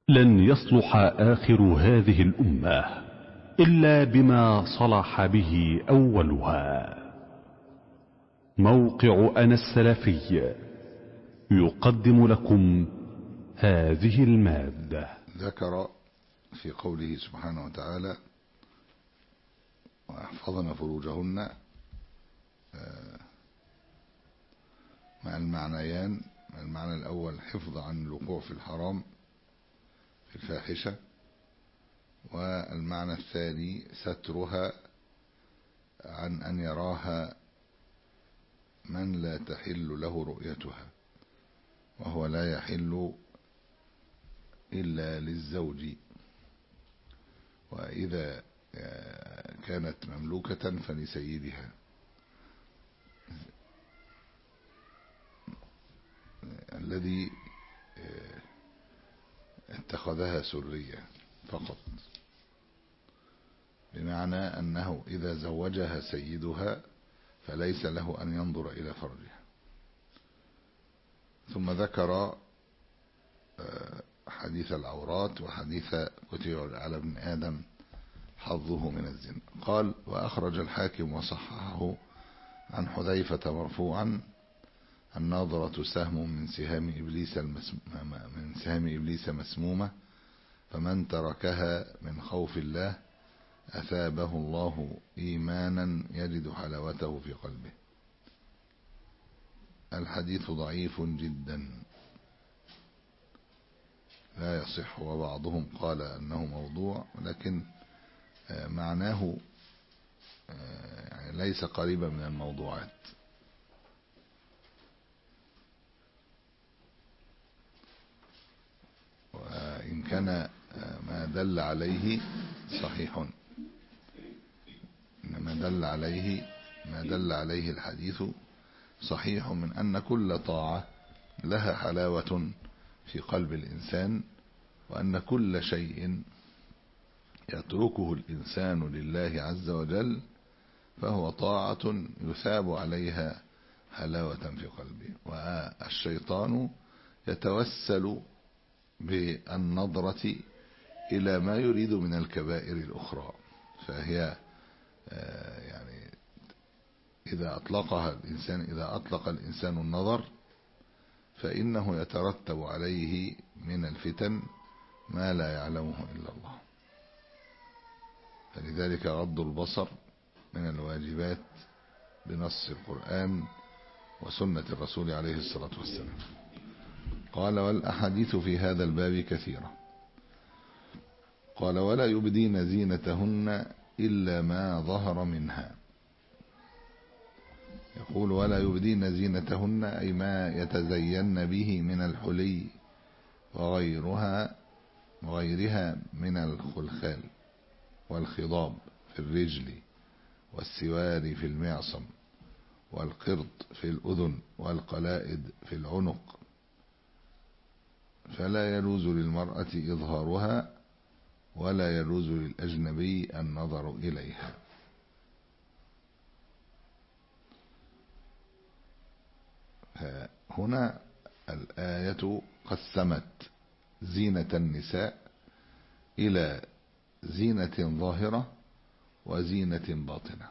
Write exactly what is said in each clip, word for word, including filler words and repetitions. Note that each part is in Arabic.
لن يصلح آخر هذه الأمة إلا بما صلح به أولها. موقع أنا السلفي يقدم لكم هذه المادة. ذكر في قوله سبحانه وتعالى: وأحفظن فروجهن مع المعنيان. المعنى الأول حفظ عن الوقوع في الحرام في الفاحشة، والمعنى الثاني سترها عن أن يراها من لا تحل له رؤيتها، وهو لا يحل إلا للزوج، وإذا كانت مملوكة فلسيدها، الذي اتخذها سرية فقط، بمعنى أنه إذا زوجها سيدها فليس له أن ينظر إلى فرجها. ثم ذكر حديث العورات وحديث كتب على ابن آدم حظه من الزنا. قال: وأخرج الحاكم وصححه عن حذيفة مرفوعا: الناظرة سهم من سهام إبليس المسم... من سهام إبليس مسمومة، فمن تركها من خوف الله أثابه الله إيمانا يجد حلاوته في قلبه. الحديث ضعيف جدا لا يصح، وبعضهم قال أنه موضوع، لكن معناه يعني ليس قريبا من الموضوعات. وإن كان ما دل عليه صحيح، إنما دل عليه ما دل عليه الحديث صحيح من أن كل طاعة لها حلاوة في قلب الإنسان، وأن كل شيء يتركه الإنسان لله عز وجل فهو طاعة يثاب عليها حلاوة في قلبه. والشيطان يتوسل بالنظرة إلى ما يريد من الكبائر الأخرى، فهي يعني إذا أطلقها الإنسان إذا أطلق الإنسان النظر فإنه يترتب عليه من الفتن ما لا يعلمه إلا الله. فلذلك غض البصر من الواجبات بنص القرآن وسنة الرسول عليه الصلاة والسلام. قال: والأحاديث في هذا الباب كثيرة. قال: ولا يبدين زينتهن إلا ما ظهر منها. يقول: ولا يبدين زينتهن أي ما يتزين به من الحلي وغيرها وغيرها من الخلخال والخضاب في الرجل والسوار في المعصم والقرط في الأذن والقلائد في العنق، فلا يجوز للمرأة إظهارها ولا يجوز للأجنبي النظر إليها. هنا الآية قسمت زينة النساء إلى زينة ظاهرة وزينة باطنة،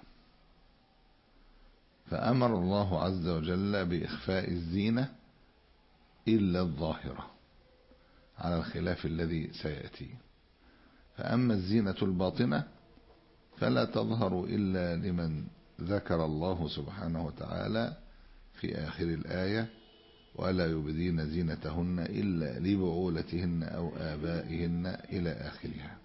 فأمر الله عز وجل بإخفاء الزينة إلا الظاهرة على الخلاف الذي سيأتي. فأما الزينة الباطنة فلا تظهر إلا لمن ذكر الله سبحانه وتعالى في آخر الآية: ولا يبدين زينتهن إلا لبعولتهن أو آبائهن إلى آخرها.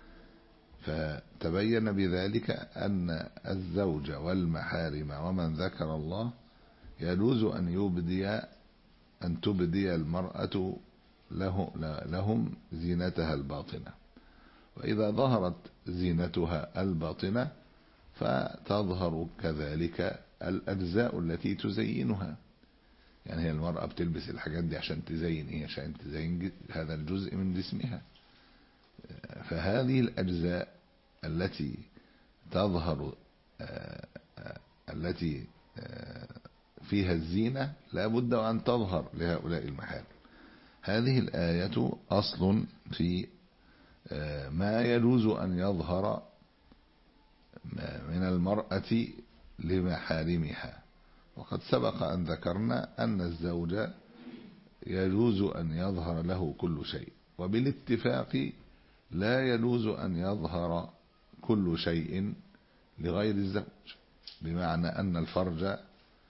فتبين بذلك أن الزوج والمحارم ومن ذكر الله يجوز أن يبدي أن تبدي المرأة له لهم زينتها الباطنة، وإذا ظهرت زينتها الباطنة فتظهر كذلك الأجزاء التي تزينها. يعني هي المرأة بتلبس الحاجات دي عشان تزين إيه؟ عشان تزين هذا الجزء من جسمها. فهذه الأجزاء التي تظهر التي فيها الزينة لا بد أن تظهر لهؤلاء المحارم. هذه الآية أصل في ما يجوز أن يظهر من المرأة لمحارمها. وقد سبق أن ذكرنا أن الزوج يجوز أن يظهر له كل شيء، وبالاتفاق لا يجوز أن يظهر كل شيء لغير الزوج، بمعنى أن الفرج،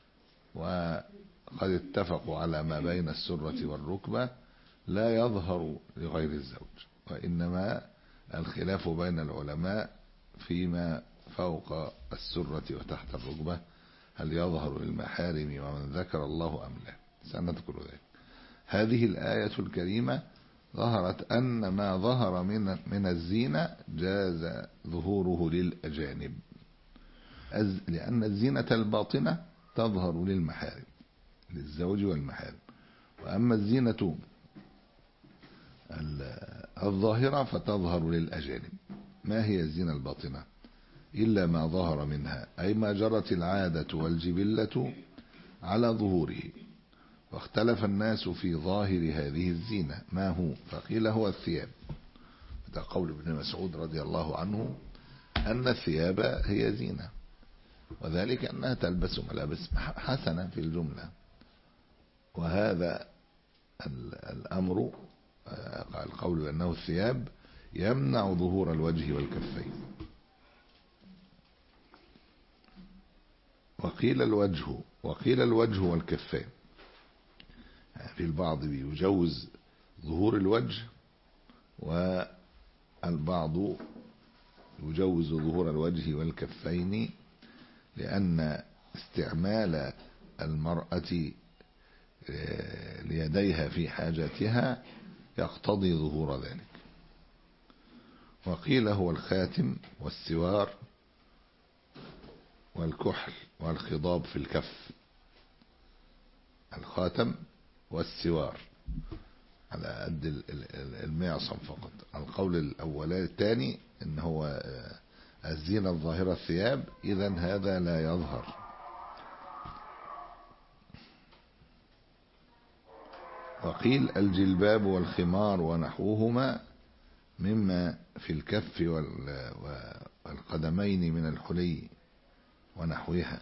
وقد اتفقوا على ما بين السرة والركبة، لا يظهر لغير الزوج، وإنما الخلاف بين العلماء فيما فوق السرة وتحت الركبة، هل يظهر للمحارم ومن ذكر الله أم لا، سنذكر ذلك. هذه الآية الكريمة ظهرت أن ما ظهر من من الزينة جاز ظهوره للأجانب، لأن الزينة الباطنة تظهر للمحارم، للزوج والمحارم، وأما الزينة الظاهرة فتظهر للأجانب. ما هي الزينة الباطنة؟ إلا ما ظهر منها، أي ما جرت العادة والجبلة على ظهوره. واختلف الناس في ظاهر هذه الزينة ما هو، فقيل هو الثياب. هذا قول ابن مسعود رضي الله عنه أن الثياب هي زينة، وذلك أنها تلبس ملابس حسنة في الجملة. وهذا الأمر القول بأنه الثياب يمنع ظهور الوجه والكفين. وقيل الوجه وقيل الوجه والكفين، في البعض بيجوز ظهور الوجه، والبعض يجوز ظهور الوجه والكفين، لأن استعمال المرأة ليديها في حاجاتها يقتضي ظهور ذلك. وقيل هو الخاتم والسوار والكحل والخضاب في الكف، الخاتم والسوار على قد المعصم فقط. القول الأولاني الثاني إن هو الزينة الظاهرة الثياب، إذن هذا لا يظهر. وقيل الجلباب والخمار ونحوهما مما في الكف والقدمين من الحلي ونحوها.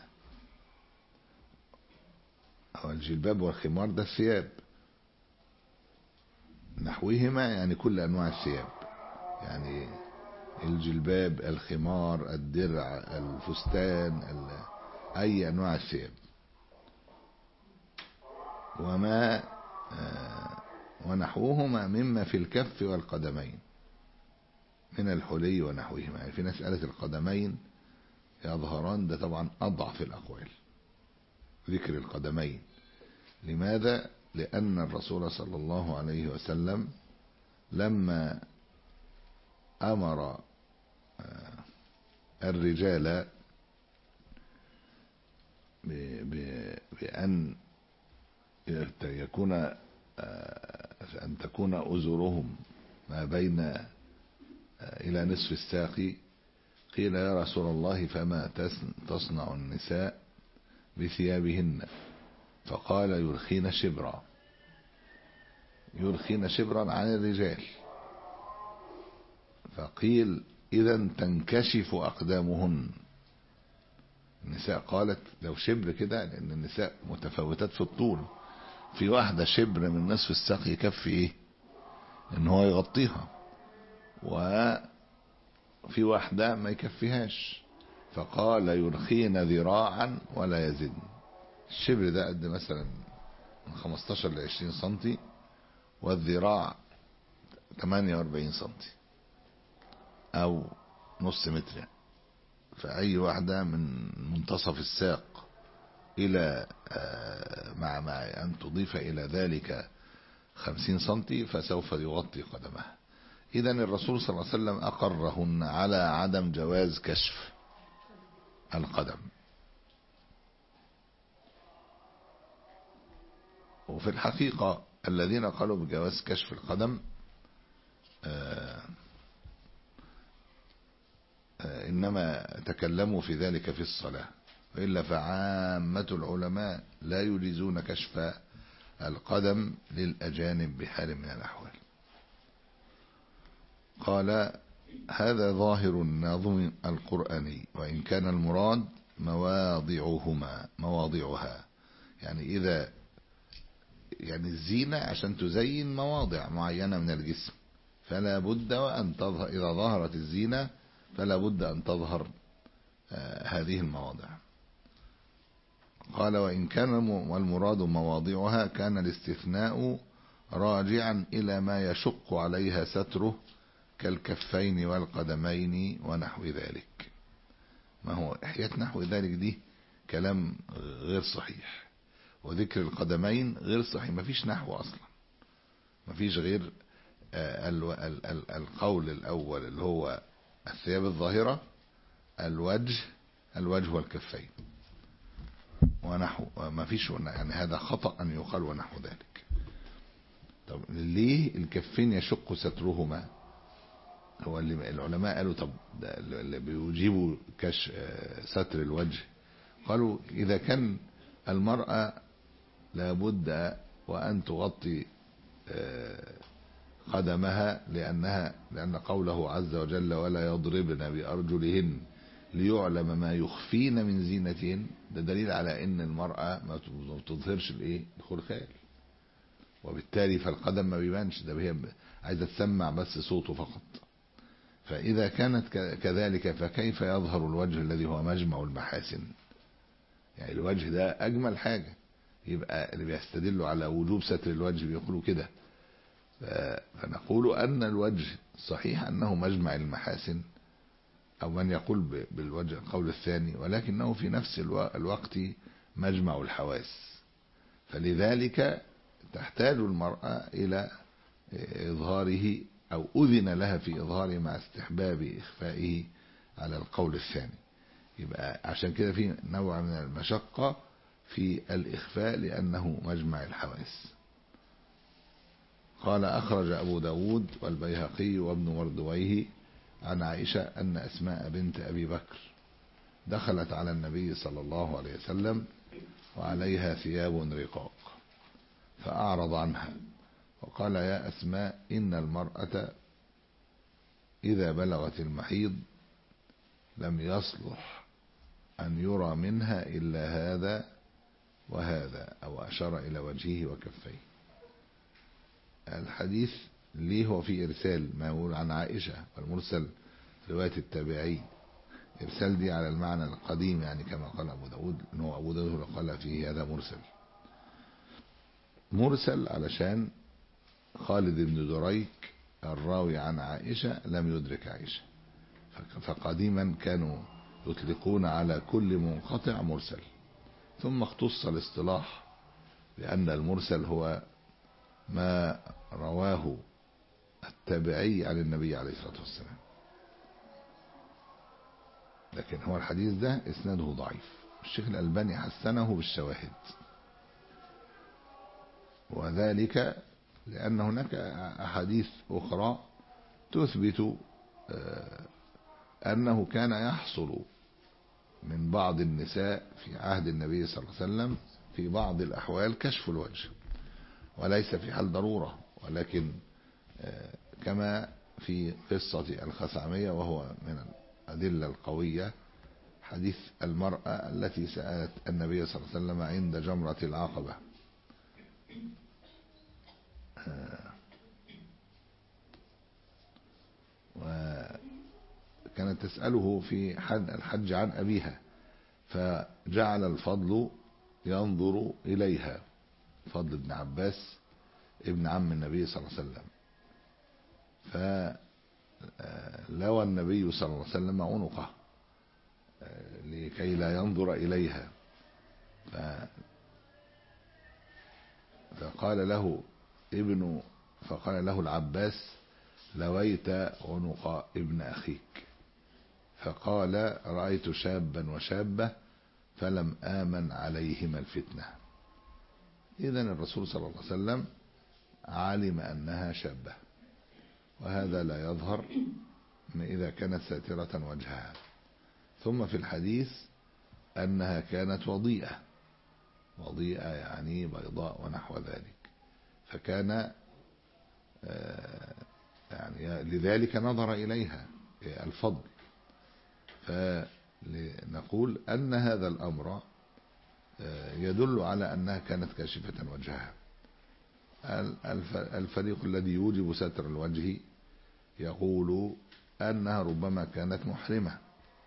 الجلباب والخمار ده الثياب، نحوهما يعني كل أنواع الثياب، يعني الجلباب، الخمار، الدرع، الفستان، أي أنواع الثياب. وما ونحوهما مما في الكف والقدمين من الحلي ونحوهما. يعني في مسألة القدمين يظهران، ده طبعا أضعف الأقوال ذكر القدمين. لماذا؟ لأن الرسول صلى الله عليه وسلم لما أمر الرجال بأن يكون أن تكون أزرهم ما بين إلى نصف الساق، قيل يا رسول الله فما تصنع النساء بثيابهن؟ فقال يرخين شبرا، يرخين شبرا عن الرجال. فقيل إذا تنكشف أقدامهن. النساء قالت لو شبر كده، لأن النساء متفاوتات في الطول، في واحدة شبر من نصف الساق يكفي إيه إن هو يغطيها، وفي واحدة ما يكفيهاش. فقال يرخين ذراعا ولا يزن. الشبر ده قد مثلا من خمستاشر لعشرين سنتي، والذراع تمانية واربعين سنتي أو نص متر يعني. فأي واحدة من منتصف الساق إلى مع مع أن تضيف إلى ذلك خمسين سنتي فسوف يغطي قدمها. إذن الرسول صلى الله عليه وسلم أقرهن على عدم جواز كشف القدم. وفي الحقيقة الذين قالوا بجواز كشف القدم آآ آآ إنما تكلموا في ذلك في الصلاة، وإلا فعامة العلماء لا يجيزون كشف القدم للأجانب بحال من الأحوال. قال هذا ظاهر النظم القرآني، وإن كان المراد مواضعهما مواضعها، يعني إذا يعني الزينة عشان تزين مواضع معينة من الجسم، فلا بد أن تظهر، إذا ظهرت الزينة فلا بد أن تظهر آه هذه المواضع. قال وإن كان والمراد مواضعها كان الاستثناء راجعا إلى ما يشق عليها ستره كالكفين والقدمين ونحو ذلك. ما هو إحياء نحو ذلك دي كلام غير صحيح، وذكر القدمين غير صحيح، ما فيش نحو أصلا، ما فيش غير القول الأول اللي هو الثياب الظاهرة، الوجه الوجه والكفين ونحو، ما فيش، يعني هذا خطأ أن يقال ونحو ذلك. طب ليه الكفين يشق سترهما؟ هو اللي العلماء قالوا طب اللي بيجيبوا كش ستر الوجه، قالوا إذا كان المرأة لابد وأن تغطي قدمها لأنها لأن قوله عز وجل ولا يضربن بأرجلهن ليعلم ما يخفين من زينتهن، ده دليل على ان المرأة ما تظهرش الايه الخلخال، وبالتالي فالقدم ما بيبانش، ده هي عايزة تسمع بس صوته فقط. فإذا كانت كذلك فكيف يظهر الوجه الذي هو مجمع المحاسن؟ يعني الوجه ده أجمل حاجة، يبقى اللي بيستدلوا على وجوب ستر الوجه بيقولوا كده. فنقول أن الوجه صحيح أنه مجمع المحاسن، أو من يقول بالوجه القول الثاني، ولكنه في نفس الوقت مجمع الحواس، فلذلك تحتاج المرأة إلى إظهاره أو أذن لها في إظهاره مع استحباب إخفائه على القول الثاني. يبقى عشان كده في نوع من المشقة في الإخفاء لأنه مجمع الحواس. قال أخرج أبو داود والبيهقي وابن مردويه عن عائشة أن أسماء بنت أبي بكر دخلت على النبي صلى الله عليه وسلم وعليها ثياب رقاق فأعرض عنها وقال يا أسماء إن المرأة إذا بلغت المحيض لم يصلح أن يرى منها إلا هذا وهذا، أو أشار إلى وجهه وكفيه. الحديث ليه هو في إرسال ما يقول عن عائشة، والمرسل رواية التابعي، إرسال دي على المعنى القديم، يعني كما قال أبو داود إنه أبو داود قال فيه هذا مرسل مرسل علشان خالد بن دريك الراوي عن عائشة لم يدرك عائشة، فقديما كانوا يطلقون على كل منقطع مرسل، ثم اختص الاصطلاح لأن المرسل هو ما رواه التابعي عن النبي عليه الصلاة والسلام. لكن هو الحديث ده اسناده ضعيف، الشيخ الألباني حسنه بالشواهد، وذلك لأن هناك أحاديث أخرى تثبت أنه كان يحصل من بعض النساء في عهد النبي صلى الله عليه وسلم في بعض الأحوال كشف الوجه، وليس في حال ضرورة، ولكن كما في قصة الخثعمية، وهو من الأدلة القوية حديث المرأة التي سألت النبي صلى الله عليه وسلم عند جمرة العقبة وكانت تسأله في حد الحج عن أبيها، فجعل الفضل ينظر إليها، فضل بن عباس ابن عم النبي صلى الله عليه وسلم، فلوى النبي صلى الله عليه وسلم عنقه لكي لا ينظر إليها، فقال له ابن فقال له العباس لويت عنق ابن أخيك، فقال رأيت شابا وشابة فلم آمن عليهما الفتنة. إذن الرسول صلى الله عليه وسلم علم أنها شابة، وهذا لا يظهر إذا كانت ساترة وجهها. ثم في الحديث أنها كانت وضيئة، وضيئة يعني بيضاء ونحو ذلك. فكان يعني لذلك نظر إليها الفضل. فلنقول أن هذا الأمر يدل على أنها كانت كاشفة وجهها. الفريق الذي يوجب ستر الوجه يقول أنها ربما كانت محرمة،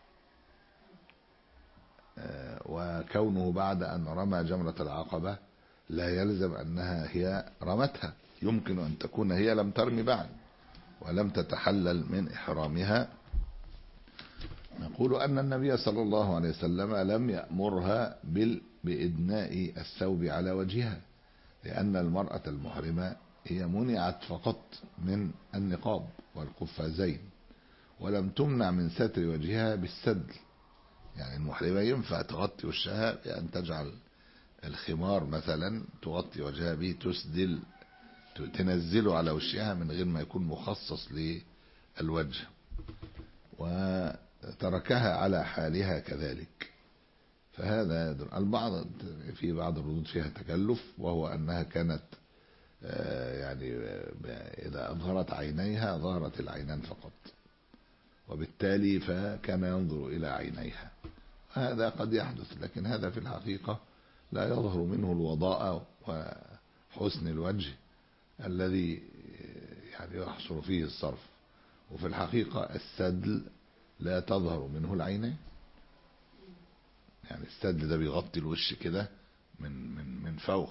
وكونه بعد أن رمى جمرة العقبة لا يلزم أنها هي رمتها، يمكن أن تكون هي لم ترمي بعد ولم تتحلل من إحرامها. نقول أن النبي صلى الله عليه وسلم لم يأمرها بإدناء الثوب على وجهها، لأن المرأة المحرمة هي منعت فقط من النقاب والقفازين، ولم تمنع من ستر وجهها بالسدل. يعني المحرمة ينفع تغطي وشها بأن تجعل الخمار مثلا تغطي وجهها به، تسدل تنزله على وشها من غير ما يكون مخصص للوجه، وتركها على حالها كذلك. فهذا البعض في بعض الردود فيها تكلف، وهو أنها كانت يعني إذا أظهرت عينيها ظهرت العينان فقط، وبالتالي فكان ينظر إلى عينيها. هذا قد يحدث، لكن هذا في الحقيقة لا يظهر منه الوضاء وحسن الوجه الذي يعني يحصل فيه الصرف. وفي الحقيقة السدل لا تظهر منه العينين، يعني السدل ده بيغطي الوش كده من من من فوق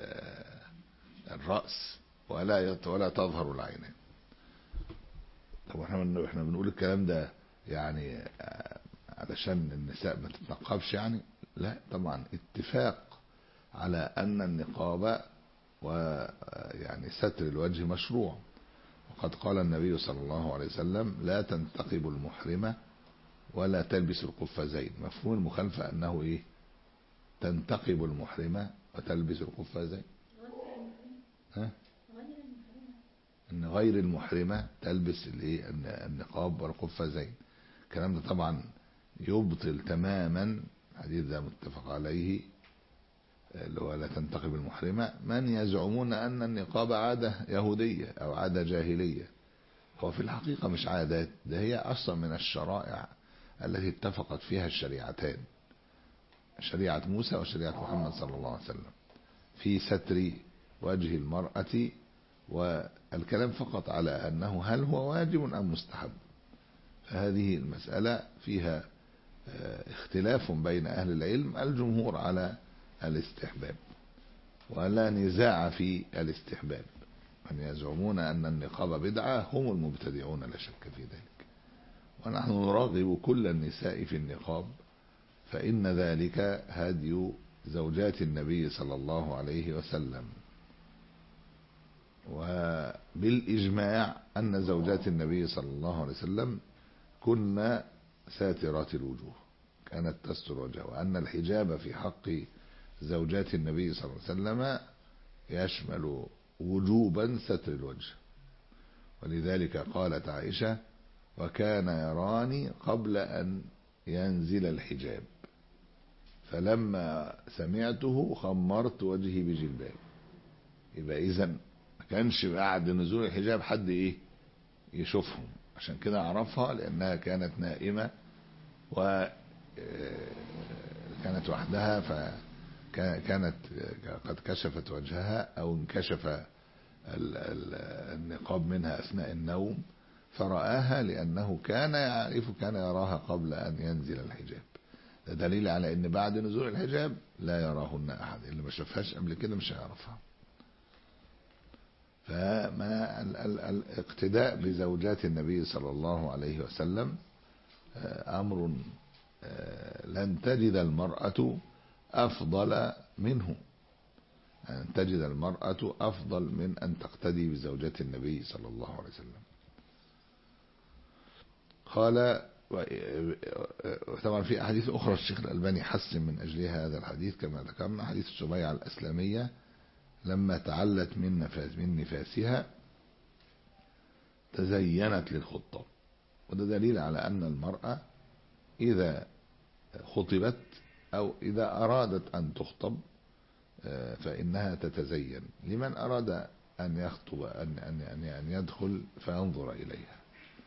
الرأس ولا ولا تظهر العينين. طب احنا احنا بنقول الكلام ده يعني علشان النساء ما تتنقبش يعني؟ لا طبعا، اتفاق على أن النقاب ويعني ستر الوجه مشروع. وقد قال النبي صلى الله عليه وسلم: لا تنتقب المحرمة ولا تلبس القفازين. مفهوم المخالفة أنه إيه؟ تنتقب المحرمة وتلبس القفازين. ها؟ أن غير المحرمة تلبس النقاب والقفازين. الكلام ده طبعا يبطل تماما حديث ده متفق عليه اللي هو لا تنتقب المحرمة من يزعمون أن النقاب عادة يهودية أو عادة جاهلية. هو في الحقيقة مش عادات، ده هي أصلا من الشرائع التي اتفقت فيها الشريعتان، شريعة موسى وشريعة محمد صلى الله عليه وسلم، في ستر وجه المرأة. والكلام فقط على أنه هل هو واجب أم مستحب. فهذه المسألة فيها اختلاف بين أهل العلم. الجمهور على الاستحباب، ولا نزاع في الاستحباب. من يزعمون أن النقاب بدعة هم المبتدعون لا شك في ذلك. ونحن نراغب كل النساء في النقاب، فإن ذلك هدي زوجات النبي صلى الله عليه وسلم. وبالإجماع أن زوجات النبي صلى الله عليه وسلم كن ساترات الوجوه، كانت تستر وجهها، وأن الحجاب في حق زوجات النبي صلى الله عليه وسلم يشمل وجوبا ستر الوجه. ولذلك قالت عائشة: وكان يراني قبل أن ينزل الحجاب، فلما سمعته خمرت وجهي بجلباب. يبقى إذن ما كانش بعد نزول الحجاب حد إيه يشوفهم، عشان كده عرفها لأنها كانت نائمة وكانت وحدها، فكانت قد كشفت وجهها أو انكشف النقاب منها أثناء النوم، فرآها لأنه كان يعرف كان يراها قبل أن ينزل الحجاب. ده دليل على أن بعد نزول الحجاب لا يراهن أحد، اللي ما شافهاش قبل كده مش هيعرفها. فما الاقتداء بزوجات النبي صلى الله عليه وسلم أمر لن تجد المرأة أفضل منه، أن تجد المرأة أفضل من أن تقتدي بزوجات النبي صلى الله عليه وسلم. قال طبعا في أحاديث أخرى الشيخ الألباني حسن من أجلها هذا الحديث كما ذكرنا، حديث سمية الأسلامية لما تعلت من نفاس من نفاسها تزينت للخطاب. وده دليل على أن المرأة إذا خطبت أو إذا أرادت أن تخطب فإنها تتزين لمن أراد أن يخطب أن, أن, أن يدخل فينظر إليها.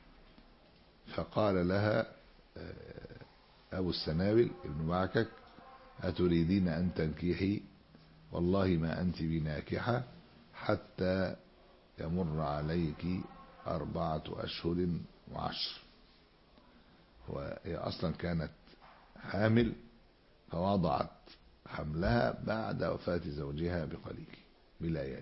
فقال لها أبو السنابل ابن معكك أتريدين أن تنكحي؟ والله ما أنت بناكحة حتى يمر عليك أربعة أشهر وعشر. وهي أصلا كانت حامل فوضعت حملها بعد وفاة زوجها بقليل بليالي،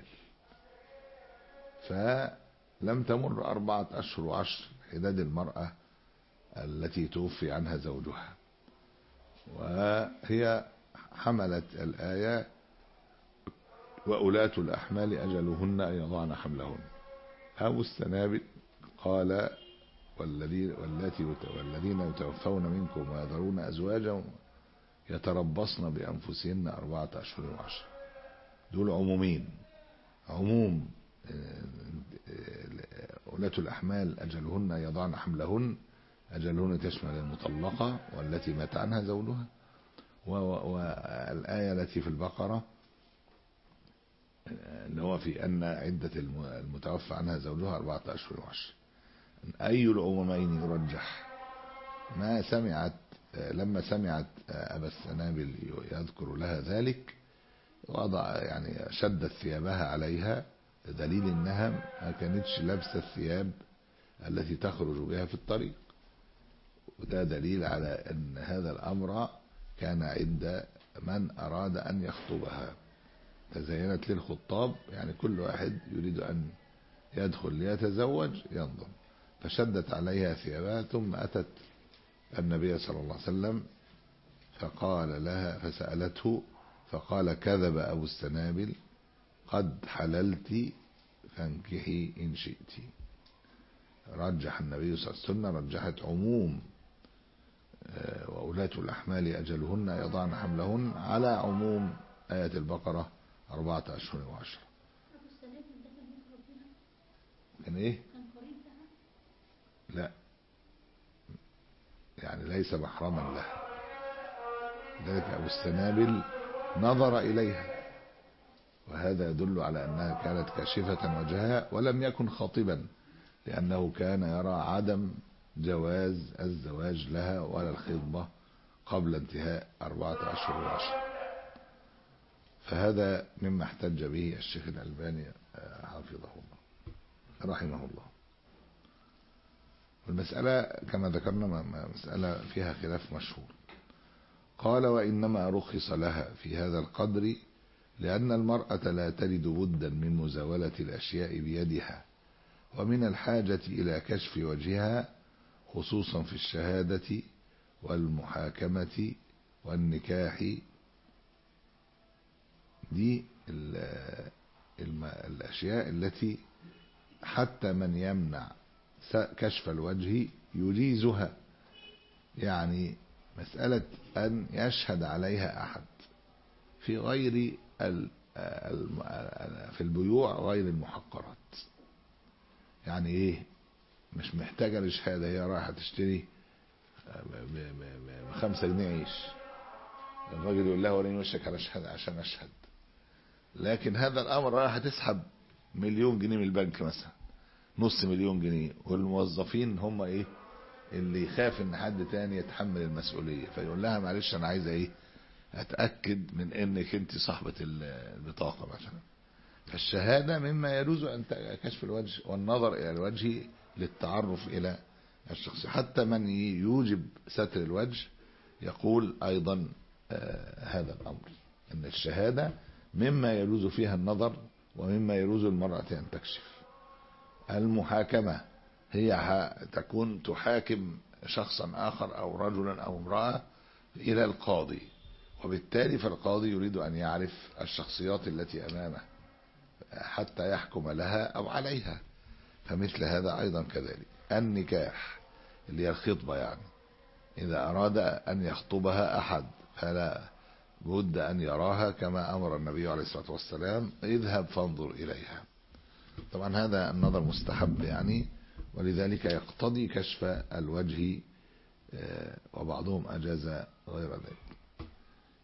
فلم تمر أربعة أشهر وعشر حداد المرأة التي توفي عنها زوجها، وهي حملت الآية وأولاة الأحمال أجلهن أن يضعن حملهن. أبو السنابل قال والذين والذين يتوفون منكم ويذرون أزواجا يتربصن بأنفسهن أربعة أشهر وعشر. دول عمومين، عموم أولاة الأحمال أجلهن يضعن حملهن، أجلهن تشمل المطلقة والتي مات عنها زوجها، والآية التي في البقرة اللي هو في أن عدة المتوفى عنها زوجها أربعة أشهر وعشر. أي العمومين يرجح؟ ما سمعت لما سمعت أبا السنابل يذكر لها ذلك وضع يعني شدت ثيابها عليها، دليل انها ما كانتش لابسه الثياب التي تخرج بها في الطريق، وده دليل على ان هذا الامر كان عند من اراد ان يخطبها. تزينت للخطاب، يعني كل واحد يريد ان يدخل ليتزوج ينظر، فشدت عليها ثيابها ثم اتت النبي صلى الله عليه وسلم فقال لها فسألته فقال كذب أبو السنابل قد حللت فانكحي إن شئت. رجح النبي صلى الله عليه وسلم رجحت عموم وأولاة الأحمال أجلهن يضعن حملهن على عموم آية البقرة أربعة أشهر وعشر. كان إيه؟ لا يعني ليس محرما لها، ذلك أبو السنابل نظر إليها، وهذا يدل على أنها كانت كاشفة وجهها ولم يكن خاطبا، لأنه كان يرى عدم جواز الزواج لها ولا الخطبة قبل انتهاء أربعة أشهر وعشر. فهذا مما احتج به الشيخ الألباني حفظه الله رحمه الله. المسألة كما ذكرنا مسألة فيها خلاف مشهور. قال وإنما رخص لها في هذا القدر لأن المرأة لا تجد بدا من مزاولة الأشياء بيدها ومن الحاجة إلى كشف وجهها، خصوصا في الشهادة والمحاكمة والنكاح. دي الأشياء التي حتى من يمنع كشف الوجه يجيزها، يعني مسألة أن يشهد عليها أحد في غير في البيوع غير المحقرات. يعني إيه؟ مش محتاجة لشهادة، هي رايحة تشتري بخمسة جنيه عيش، الراجل يقول لها وريني وشك على شهادة عشان أشهد. لكن هذا الأمر رايحة تسحب مليون جنيه من البنك مثلا، نص مليون جنيه، والموظفين هم إيه اللي يخاف ان حد تاني يتحمل المسؤولية، فيقول لها معلش انا عايزة ايه اتأكد من انك انت صاحبة البطاقة مثلا. فالشهادة مما يجوز ان كشف الوجه والنظر الى الوجه للتعرف الى الشخص. حتى من يوجب ستر الوجه يقول ايضا آه هذا الامر، ان الشهادة مما يجوز فيها النظر ومما يجوز المرأة ان تكشف. المحاكمة هي تكون تحاكم شخصا آخر أو رجلا أو امرأة إلى القاضي، وبالتالي فالقاضي يريد أن يعرف الشخصيات التي أمامه حتى يحكم لها أو عليها. فمثل هذا أيضا كذلك. النكاح اللي هي الخطبة، يعني إذا أراد أن يخطبها أحد فلا بد أن يراها كما أمر النبي عليه الصلاة والسلام اذهب فانظر إليها. طبعا هذا النظر مستحب يعني، ولذلك يقتضي كشف الوجه، وبعضهم أجاز غير ذلك.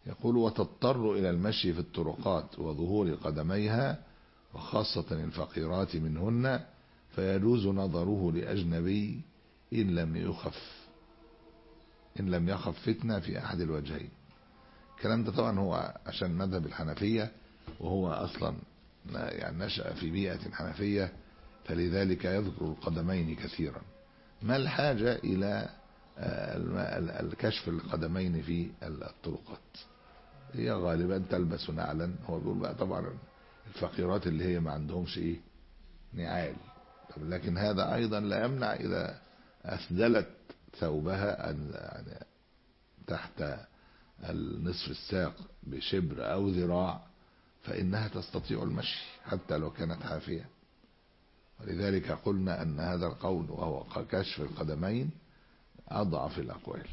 يقول وتضطر إلى المشي في الطرقات وظهور قدميها وخاصة الفقيرات منهن، فيجوز نظره لأجنبي إن لم يخف إن لم يخف فتنة في أحد الوجهين. الكلام ده طبعا هو عشان مذهب الحنفية، وهو أصلا يعني نشأ في بيئة حنفية، فلذلك يذكر القدمين كثيرا. ما الحاجة إلى الكشف القدمين في الطرقات؟ هي غالبا تلبس نعلا. هو بيقول بقى طبعا الفقيرات اللي هي ما عندهمش ايه نعال، طب لكن هذا ايضا لا يمنع اذا اسدلت ثوبها أن يعني تحت النصف الساق بشبر او ذراع فانها تستطيع المشي حتى لو كانت حافية. ولذلك قلنا ان هذا القول وهو كشف القدمين اضعف الاقوال.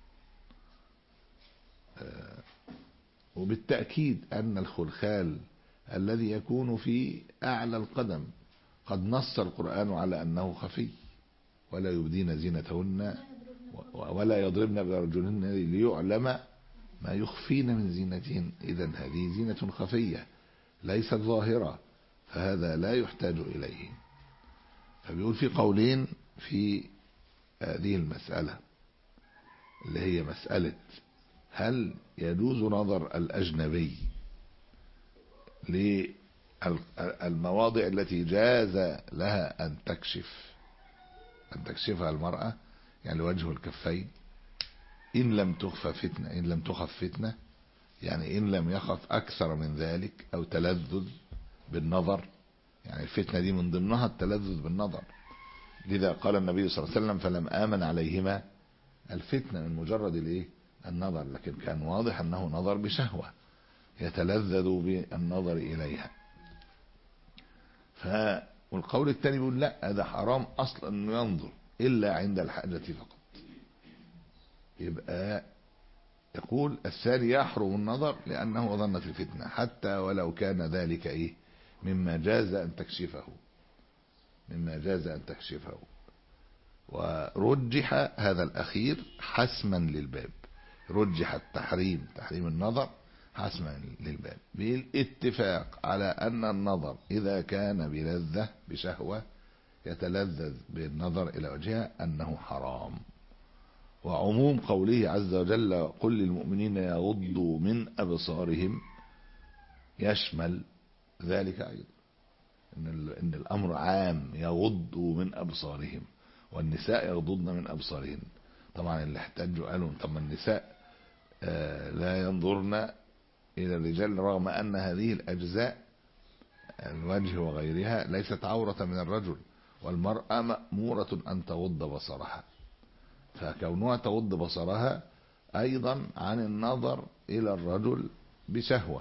وبالتأكيد أن الخلخال الذي يكون في أعلى القدم قد نص القرآن على أنه خفي، ولا يبدين زينتهن ولا يضربن بأرجلهن ليعلم ما يخفين من زينتهن. إذن هذه زينة خفية ليست ظاهرة، فهذا لا يحتاج إليه. فبيقول في قولين في هذه المسألة اللي هي مسألة هل يجوز نظر الأجنبي للمواضع التي جاز لها أن تكشف أن تكشفها المرأة، يعني الوجه والكفين، إن لم تخف فتنة إن لم تخف فتنة يعني إن لم يخف أكثر من ذلك، أو تلذذ بالنظر، يعني الفتنة دي من ضمنها التلذذ بالنظر. لذا قال النبي صلى الله عليه وسلم فلم آمن عليهما الفتنة من مجرد الايه النظر، لكن كان واضح أنه نظر بشهوة يتلذذ بالنظر إليها. ف والقول الثاني يقول لا، هذا حرام أصلا أنه ينظر إلا عند الحاجة فقط. يبقى يقول الثاني يحرم النظر لأنه ظنت الفتنة حتى ولو كان ذلك إيه مما جاز أن تكشفه مما جاز أن تكشفه ورجح هذا الأخير حسما للباب، رجح التحريم تحريم النظر حسما للباب بالاتفاق على أن النظر إذا كان بلذة بشهوة يتلذذ بالنظر إلى وجهها أنه حرام. وعموم قوله عز وجل قل للمؤمنين يغضوا من أبصارهم يشمل ذلك أيضا، إن الأمر عام، يغضوا من أبصارهم، والنساء يغضضن من أبصارهن. طبعا اللي احتجوا قالوا طب النساء لا ينظرن إلى الرجال رغم أن هذه الأجزاء الوجه وغيرها ليست عورة من الرجل، والمرأة مأمورة أن تغض بصرها، فكونها تغض بصرها أيضا عن النظر إلى الرجل بشهوة.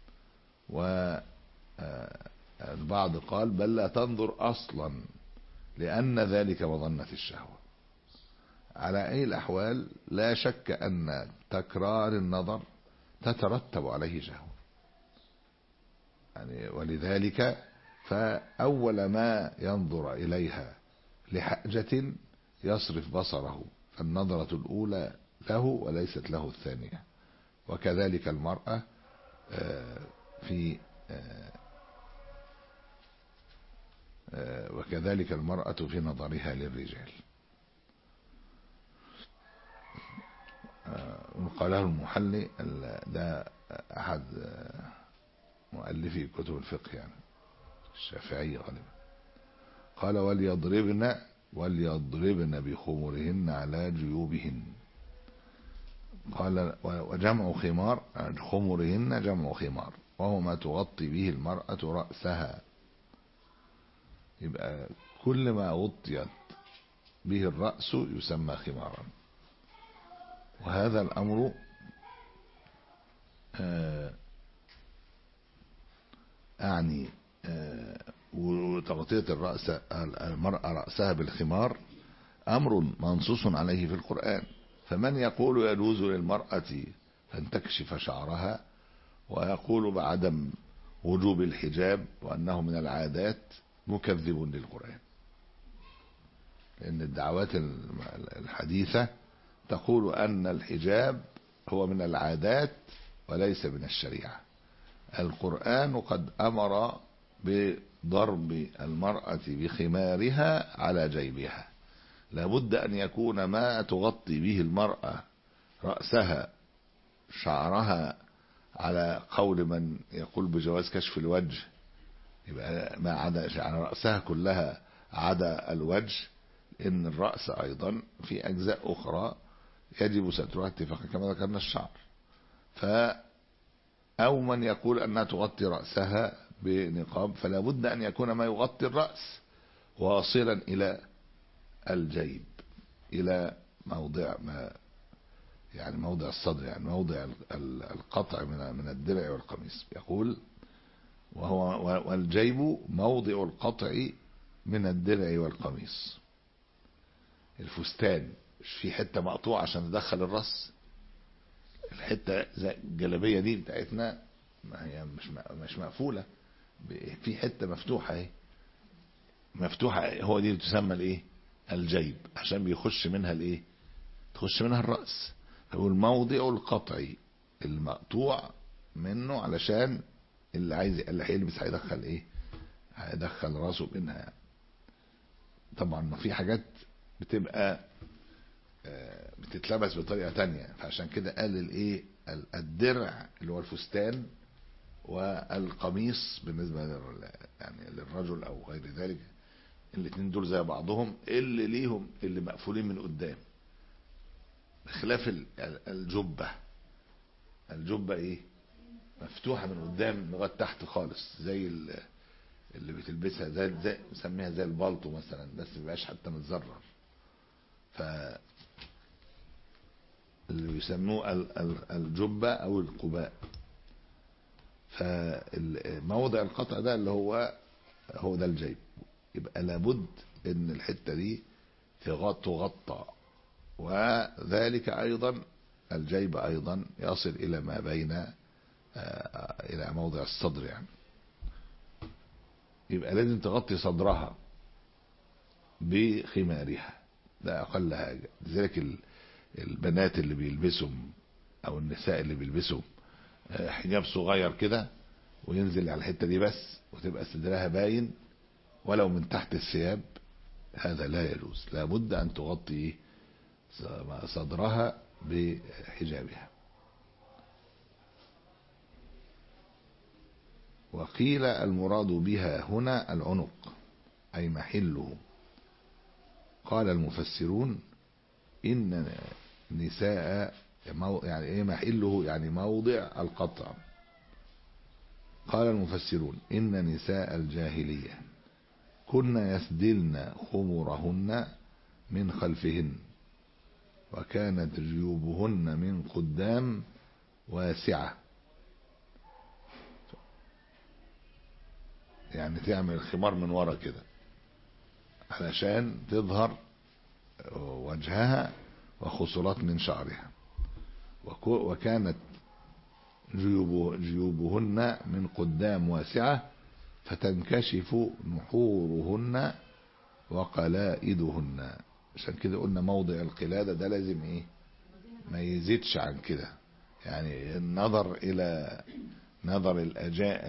والبعض قال بل لا تنظر أصلا لأن ذلك مظنة الشهوة. على أي الأحوال لا شك أن تكرار النظر تترتب عليه شهوة، يعني ولذلك فأول ما ينظر إليها لحاجة يصرف بصره، فالنظرة الأولى له وليست له الثانية. وكذلك المرأة في وكذلك المرأة في نظرها للرجال. قاله المحلي، ده أحد مؤلفي كتب الفقه يعني الشافعي غالبا، قال وليضربن وليضربن بخمرهن على جيوبهن. قال وجمع خمار، خمرهن جمع خمار وهو ما تغطي به المرأة رأسها. يبقى كل ما غطيت به الرأس يسمى خمارا. وهذا الأمر أعني وتغطية الرأس المرأة رأسها بالخمار أمر منصوص عليه في القرآن. فمن يقول يجوز للمرأة أن تكشف شعرها ويقول بعدم وجوب الحجاب وأنه من العادات مكذب للقرآن، لأن الدعوات الحديثة تقول أن الحجاب هو من العادات وليس من الشريعة. القرآن قد أمر بضرب المرأة بخمارها على جيبها، لابد أن يكون ما تغطي به المرأة رأسها شعرها، على قول من يقول بجواز كشف الوجه، يبقى ما عدا يعني رأسها كلها عدا الوجه، إن الرأس أيضا في أجزاء أخرى يجب سترها اتفاقا كما ذكرنا الشعر. ف أو من يقول أنها تغطي رأسها بنقاب، فلا بد أن يكون ما يغطي الرأس واصلا إلى الجيب، إلى موضع ما يعني موضع الصدر، يعني موضع القطع من من الدرع والقميص. يقول وهو والجيب موضع القطع من الدرع والقميص. الفستان مش في حتة مقطوعة عشان تدخل الرأس، الحتة زي الجلابية دي بتاعتنا ما هي مش مش مقفولة، في حتة مفتوحة اهي، مفتوحة، هو دي اللي تسمى الايه؟ الجيب، عشان بيخش منها الايه؟ تخش منها الرأس. فيقول موضع القطع المقطوع منه، علشان اللي عايز اللي هيلبس هيدخل ايه؟ هيدخل راسه منها يعني. طبعا ما في حاجات بتبقى بتتلبس بطريقة تانية، فعشان كده قال الايه؟ الدرع اللي هو الفستان، والقميص بالنسبة يعني للرجل او غير ذلك، الاثنين دول زي بعضهم، اللي ليهم اللي مقفولين من قدام، بخلاف الجبة. الجبة ايه؟ مفتوحة من قدام لغاية تحت خالص، زي اللي بتلبسها زي زي نسميها زي البالطو مثلا، بس مبقاش حتى متزرر. ف اللي يسموه الجبة او القباء. فموضع القطع ده اللي هو هو ده الجيب. يبقى لابد ان الحتة دي تغطى، وذلك ايضا الجيب ايضا يصل الى ما بين الى موضع الصدر يعني. يبقى لازم تغطي صدرها بخمارها، ده اقل حاجة. لذلك البنات اللي بيلبسوا او النساء اللي بيلبسوا حجاب صغير كده وينزل على الحتة دي بس، وتبقى صدرها باين ولو من تحت الثياب، هذا لا يجوز. لابد ان تغطي صدرها بحجابها. وقيل المراد بها هنا العنق أي محله. قال المفسرون إن نساء يعني إيه محله؟ يعني موضع القطع. قال المفسرون إن نساء الجاهلية كن يسدلن خمرهن من خلفهن، وكانت جيوبهن من قدام واسعة، يعني تعمل الخمار من ورا كده علشان تظهر وجهها وخصلات من شعرها. وكانت جيوبهن من قدام واسعة فتنكشف نحورهن وقلائدهن. عشان كده قلنا موضع القلادة ده لازم ايه؟ ما يزيدش عن كده، يعني النظر الى نظر الأجاء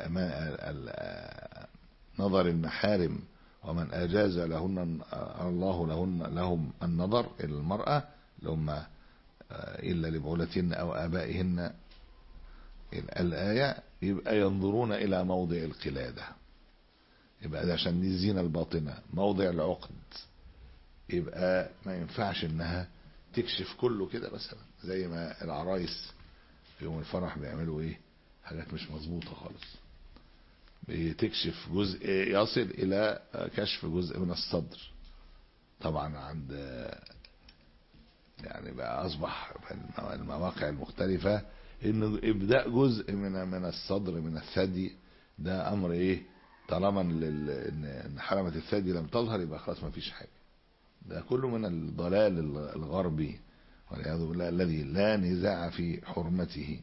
نظر المحارم، ومن أجاز لهن الله لهن لهم النظر إلى المرأة لهم إلا لبعولتهن أو آبائهن الآية، يبقى ينظرون إلى موضع القلادة، يبقى ده عشان دي الزينة الباطنة. موضع العقد يبقى ما ينفعش إنها تكشف كله كده، مثلا زي ما العرايس في يوم الفرح بيعملوا إيه؟ حاجات مش مظبوطة خالص، بتكشف جزء يصل إلى كشف جزء من الصدر. طبعا عند يعني بقى أصبح المواقع المختلفة إنه إبداء جزء من من الصدر من الثدي ده أمر إيه؟ طالما إن حرمة الثدي لم تظهر يبقى خلاص ما فيش حاجة. ده كله من الضلال الغربي والعياذ بالله الذي لا نزاع في حرمته.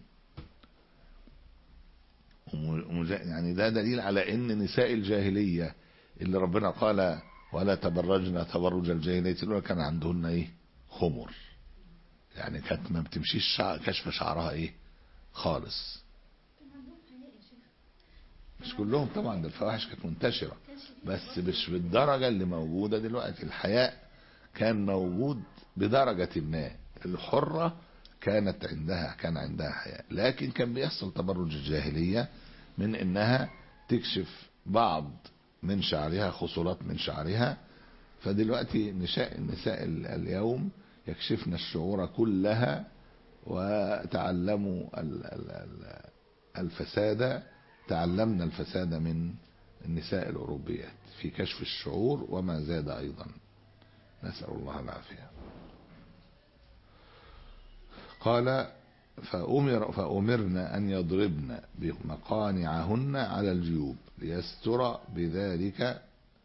يعني ده دليل على ان نساء الجاهلية اللي ربنا قال ولا تبرجن تبرج الجاهلية الاولى كان عندهن ايه؟ خمر، يعني كانت ما بتمشيش شعر كشف شعرها ايه؟ خالص. مش كلهم طبعا، ده الفواحش كانت منتشرة بس مش بالدرجة اللي موجودة دلوقتي. الحياء كان موجود بدرجة ما، الحرة كانت عندها كان عندها حياء، لكن كان بيحصل تبرج الجاهلية من انها تكشف بعض من شعرها، خصولات من شعرها. فدلوقتي نساء النساء اليوم يكشفن الشعور كلها، وتعلموا الفساد تعلمنا الفساد من النساء الأوروبيات في كشف الشعور وما زاد أيضا، نسأل الله العافية. قال فأمر فأمرنا أن يضربن بمقانعهن على الجيوب ليستر بذلك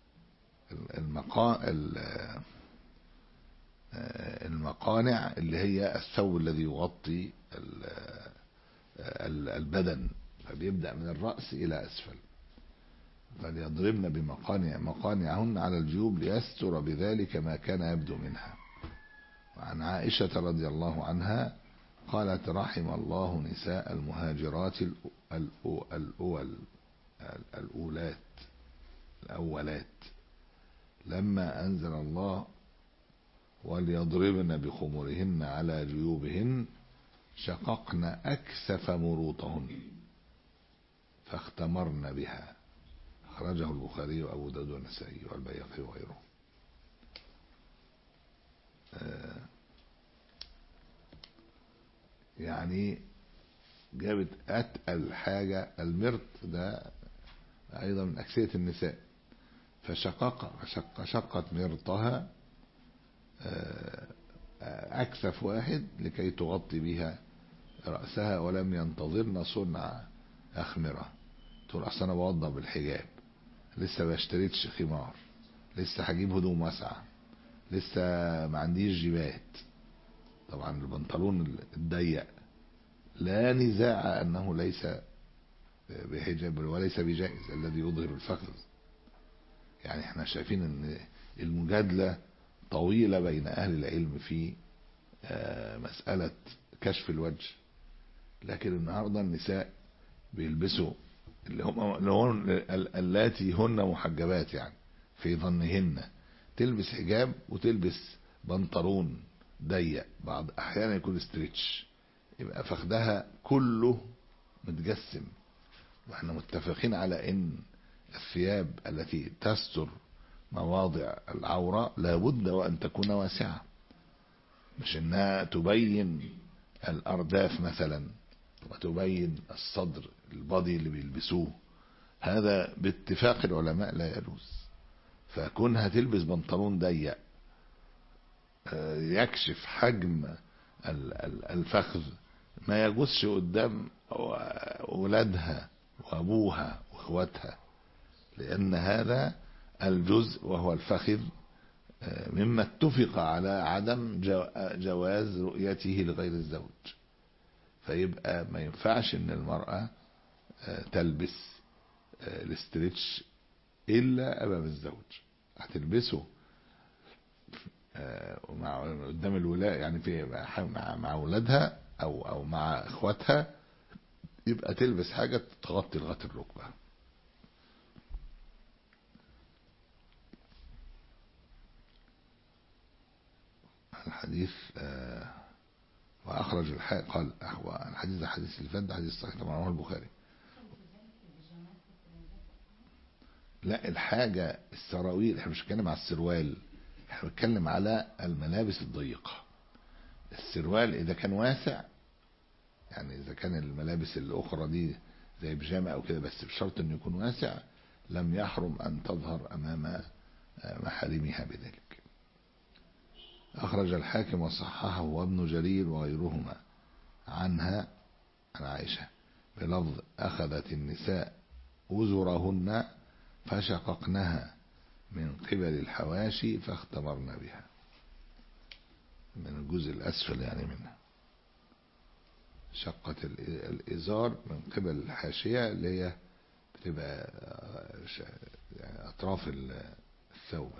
المقانع اللي هي الثوب الذي يغطي البدن، فبيبدأ من الرأس إلى أسفل. فليضربن بمقانع مقانعهن على الجيوب ليستر بذلك ما كان يبدو منها. وعن عائشة رضي الله عنها قالت رحم الله نساء المهاجرات الأول الأولات الأولات لما أنزل الله وليضربن بخمرهن على جيوبهن شققن أكسف مروطهن فاختمرن بها. أخرجه البخاري وأبو داود والنسائي والبيهقي وغيره. آه يعني جابت أتقل حاجة المرط ده أيضا من أكسية النساء، فشقق شق شقت مرطها أكثف واحد لكي تغطي بها رأسها، ولم ينتظرن صنع أخمرة. تقول أصل أنا بوضع بالحجاب، لسه بشتريتش خمار، لسه هجيب هدوم واسعة، لسه ما عنديش جيبات. طبعا البنطلون الضيق لا نزاع أنه ليس بحجاب وليس بجائز الذي يظهر الفخذ. يعني احنا شايفين ان المجادلة طويلة بين أهل العلم في مسألة كشف الوجه، لكن النهاردة النساء بيلبسوا اللي هم اللاتي هن محجبات، يعني في ظنهن تلبس حجاب وتلبس بنطلون ضيق، بعض أحيانا يكون ستريتش، يبقى فخدها كله متجسم. واحنا متفقين على ان الثياب التي تستر مواضع العورة لابد وأن تكون واسعة، مش انها تبين الأرداف مثلا وتبين الصدر البادي اللي بيلبسوه، هذا باتفاق العلماء لا يجوز. فكونها تلبس بنطلون ضيق يكشف حجم الفخذ ما يجوزش قدام أولادها وأبوها وأخواتها، لأن هذا الجزء وهو الفخذ مما اتفق على عدم جواز رؤيته لغير الزوج. فيبقى ما ينفعش ان المرأة تلبس الاسترتش إلا أمام الزوج، هتلبسه مع قدام الولاء يعني في مع مع اولادها او او مع اخواتها، يبقى تلبس حاجة تغطي لغاية الركبة. الحديث آه وأخرج الحاء قال الحديث الحديث اللي فات ده حديث صحيح طبعا رواه البخاري. لا الحاجة السراويل، احنا مش بنتكلم على السروال، احنا بنتكلم على الملابس الضيقة. السروال إذا كان واسع، يعني إذا كان الملابس الأخرى دي زي بيجامة أو كده بس بشرط أنه يكون واسع، لم يحرم أن تظهر أمام محارمها بذلك. أخرج الحاكم وصححه وابن جرير وغيرهما عنها عن عائشة بلفظ أخذت النساء وزرهن فشققنها من قبل الحواشي فاختمرن بها، من الجزء الأسفل يعني منها. شقة الإزار من قبل الحاشية اللي هي بتبقى يعني أطراف الثوب.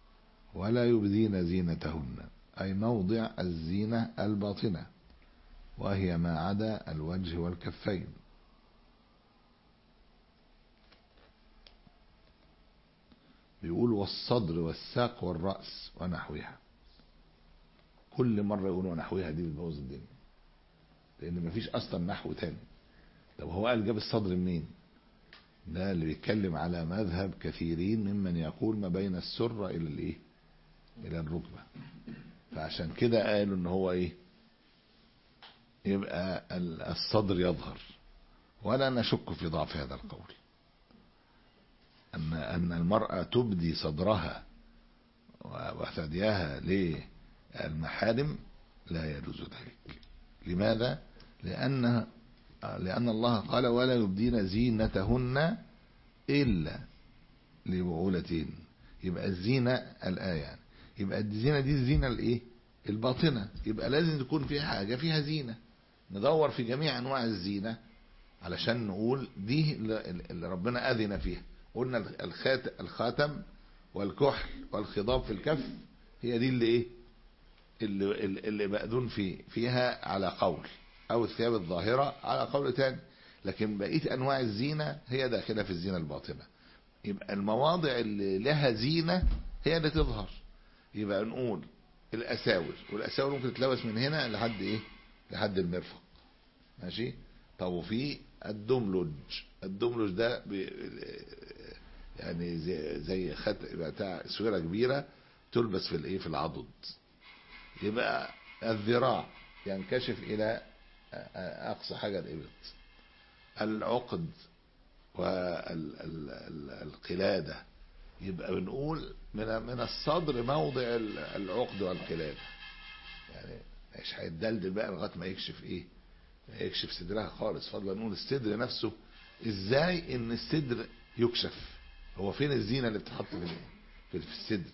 ولا يبدين زينتهن أي موضع الزينة الباطنة، وهي ما عدا الوجه والكفين. بيقول والصدر والساق والرأس ونحوها. كل مرة يقولوا نحوها دي بتبوظ الدنيا، لأن مفيش أصلا نحو تاني. طب هو قال جاب الصدر منين؟ ده اللي بيتكلم على مذهب كثيرين ممن يقول ما بين السرة إلى الإيه؟ إلى الركبة. فعشان كده قالوا إن هو إيه؟ يبقى الصدر يظهر. ولا نشك في ضعف هذا القول، أن أن المرأة تبدي صدرها وثديها للمحارم لا يجوز ذلك. لماذا؟ لأن لأن الله قال ولا يبدين زينتهن إلا لبعولتهن. يبقى الزينة الآية يعني. يبقى الزينة دي الزينة الإيه؟ الباطنة. يبقى لازم تكون في حاجة فيها زينة. ندور في جميع أنواع الزينة علشان نقول دي اللي ربنا أذن فيها. قلنا الخاتم والكحل والخضاب في الكف هي دي اللي ايه اللي, اللي مأذون في فيها على قول، او الثياب الظاهرة على قول تاني. لكن بقية انواع الزينة هي داخلة في الزينة الباطنة. يبقى المواضع اللي لها زينة هي اللي تظهر. يبقى نقول الاساور، والاساور ممكن تتلبس من هنا لحد ايه؟ لحد المرفق. ماشي. طب وفي الدملج. الدملج ده يعني زي زي خط بتاع سويره كبيره تلبس في الايه؟ في العضد. يبقى الذراع ينكشف الى اقصى حاجه الابط. العقد والقلاده يبقى بنقول من من الصدر موضع العقد والقلاده. يعني مش هيتدلدل بقى لغايه ما يكشف ايه؟ ما يكشف صدرها خالص. فضلا نقول الصدر نفسه ازاي ان الصدر يكشف؟ هو فين الزينة اللي بتحط في في الصدر؟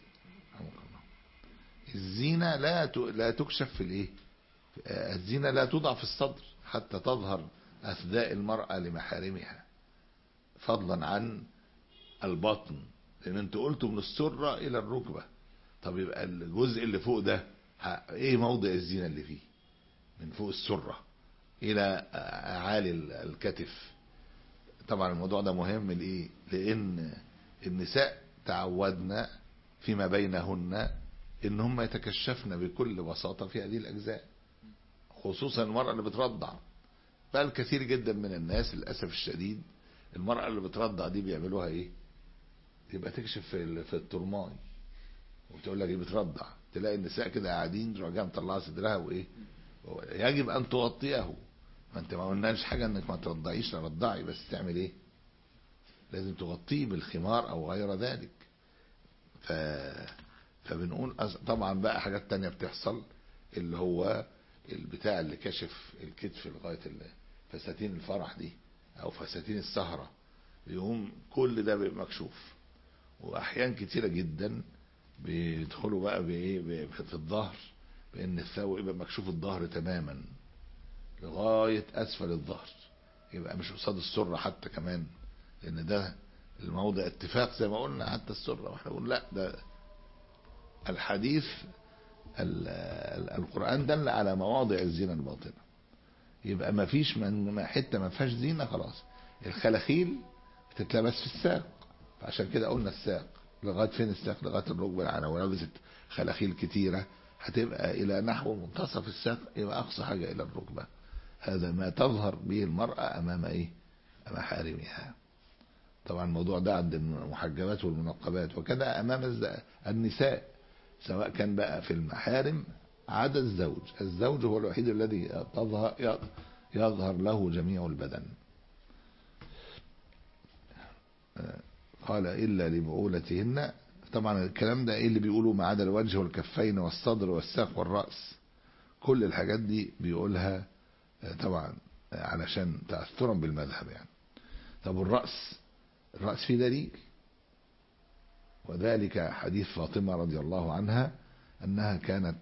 الزينة لا لا تكشف في الايه؟ الزينة لا توضع في الصدر حتى تظهر أثداء المرأة لمحارمها، فضلا عن البطن. لان انتوا قلتوا من السرة الى الركبة. طب يبقى الجزء اللي فوق ده ايه موضع الزينة اللي فيه؟ من فوق السرة الى اعالي الكتف. طبعا الموضوع ده مهم لإيه؟ لأن النساء تعودنا فيما بينهن إن هم يتكشفن بكل بساطة في هذه الأجزاء، خصوصا المرأة اللي بترضع. بل كثير جدا من الناس للأسف الشديد المرأة اللي بترضع دي بيعملوها إيه؟ تبقى تكشف في في الترماي وتقول لك إيه بترضع. تلاقي النساء كده قاعدين تروح جايه مطلعه صدرها وإيه؟ يجب أن تغطيه. ما انت ما قلناش حاجة انك ما ترضعيش، رضعي، بس تعمل ايه؟ لازم تغطيه بالخمار او غير ذلك. ف... فبنقول طبعا بقى حاجات تانية بتحصل، اللي هو البتاع اللي كشف الكتف لغاية فساتين الفرح دي او فساتين السهرة، يقوم كل ده بيبقى مكشوف. واحيان كتيرة جدا بيدخلوا بقى بايه؟ في الظهر، بان الثوب يبقى مكشوف الظهر تماما لغاية أسفل الظهر، يبقى مش قصاد السرة حتى كمان، لأن ده الموضع اتفاق زي ما قلنا حتى السرة. واحنا نقول لا، ده الحديث القرآن دل على مواضع الزينة الباطنة. يبقى ما فيش من حتة ما فيهاش زينة خلاص. الخلاخيل بتتلبس في الساق، فعشان كده قلنا الساق لغاية فين؟ الساق لغاية الركبة. يعني لو لبست خلاخيل كتيرة هتبقى إلى نحو منتصف الساق، يبقى أقصى حاجة إلى الركبة. هذا ما تظهر به المرأة أمام إيه؟ محارمها. طبعا الموضوع ده عند المحجبات والمنقبات، وكذا أمام النساء، سواء كان بقى في المحارم عدا الزوج. الزوج هو الوحيد الذي تظهر يظهر له جميع البدن. قال إلا لبعولتهن. طبعا الكلام ده إيه اللي بيقولوا؟ ما عدا الوجه والكفين والصدر والساق والرأس. كل الحاجات دي بيقولها طبعا علشان تأثرا بالمذهب يعني. طب الرأس، الرأس فيه دليل، وذلك حديث فاطمة رضي الله عنها أنها كانت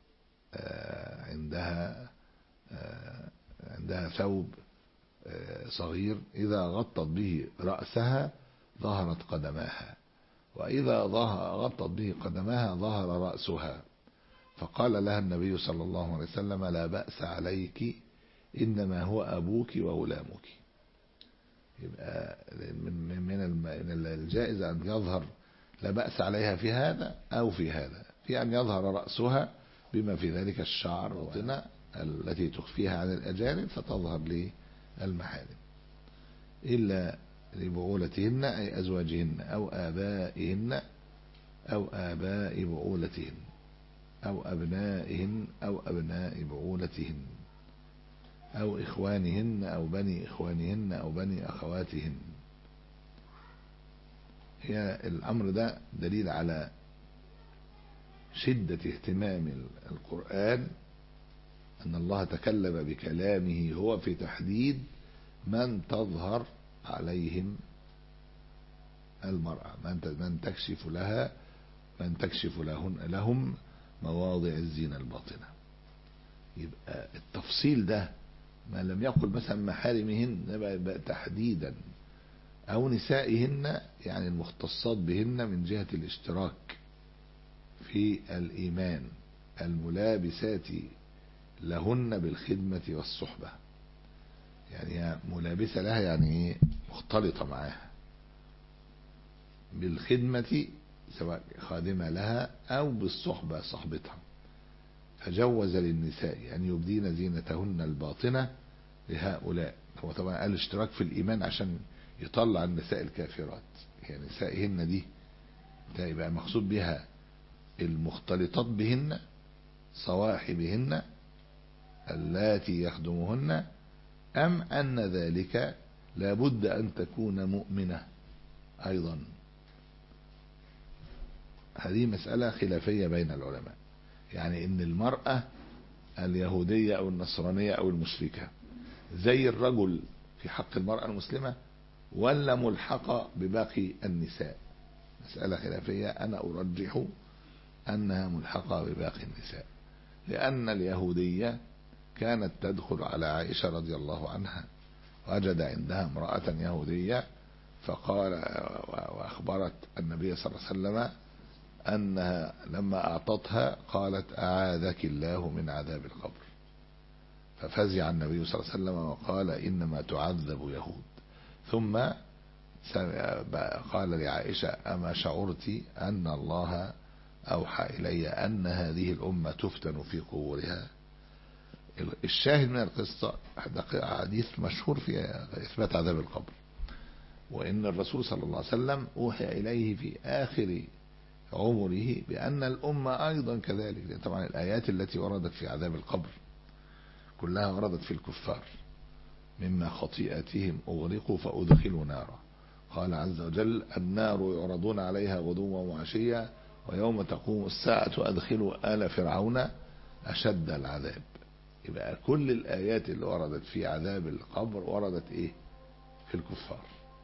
عندها عندها ثوب صغير إذا غطت به رأسها ظهرت قدماها، وإذا غطت به قدماها ظهر رأسها. فقال لها النبي صلى الله عليه وسلم: لا بأس عليك إنما هو أبوك وغلامك. يبقى من من الجائز أن يظهر لا بأس عليها في هذا أو في هذا، في أن يظهر رأسها بما في ذلك الشعر والطنة التي تخفيها عن الأجانب فتظهر للمحارم، إلا لبعولتهن أي أزواجهن أو آبائهن أو آباء بعولتهن أو أبنائهن أو أبناء بعولتهن أو إخوانهن أو بني إخوانهن أو بني أخواتهن. هي الأمر ده دليل على شدة اهتمام القرآن أن الله تكلم بكلامه هو في تحديد من تظهر عليهم المرأة، من تكشف لها من تكشف لهن لهم مواضع الزينة الباطنة. يبقى التفصيل ده ما لم يقل مثلا محارمهن تحديدا أو نسائهن، يعني المختصات بهن من جهة الاشتراك في الإيمان الملابسات لهن بالخدمة والصحبة، يعني هي ملابسة لها يعني مختلطة معها بالخدمة سواء خادمة لها أو بالصحبة صحبتها. فجوز للنساء أن يبدين زينتهن الباطنة لهؤلاء. هو طبعا قال اشتراك في الإيمان عشان يطلع النساء الكافرات، يعني نسائهن دي يبقى مقصود بها المختلطات بهن صواحبهن اللاتي يخدمهن، أم أن ذلك لابد أن تكون مؤمنة أيضا. هذه مسألة خلافية بين العلماء، يعني إن المرأة اليهودية أو النصرانية أو المشركة زي الرجل في حق المرأة المسلمة ولا ملحقة بباقي النساء، مسألة خلافية. أنا أرجح أنها ملحقة بباقي النساء، لأن اليهودية كانت تدخل على عائشة رضي الله عنها، وجد عندها امرأة يهودية فقال وأخبرت النبي صلى الله عليه وسلم أنها لما أعطتها قالت أعاذك الله من عذاب القبر، ففزع النبي صلى الله عليه وسلم وقال إنما تعذب يهود. ثم قال لعائشة أما شعرت أن الله أوحى إلي أن هذه الأمة تفتن في قبورها. الشاهد من القصة حديث مشهور في إثبات عذاب القبر، وإن الرسول صلى الله عليه وسلم أوحي إليه في آخر عمره بأن الأمة أيضا كذلك. طبعا الآيات التي وردت في عذاب القبر كلها وردت في الكفار، مما خطيئتهم أغرقوا فأدخلوا نارا. قال عز وجل النار يعرضون عليها غدوا وعشيا ويوم تقوم الساعة أدخلوا آل فرعون أشد العذاب. يبقى كل الآيات اللي وردت في عذاب القبر وردت إيه؟ في الكفار.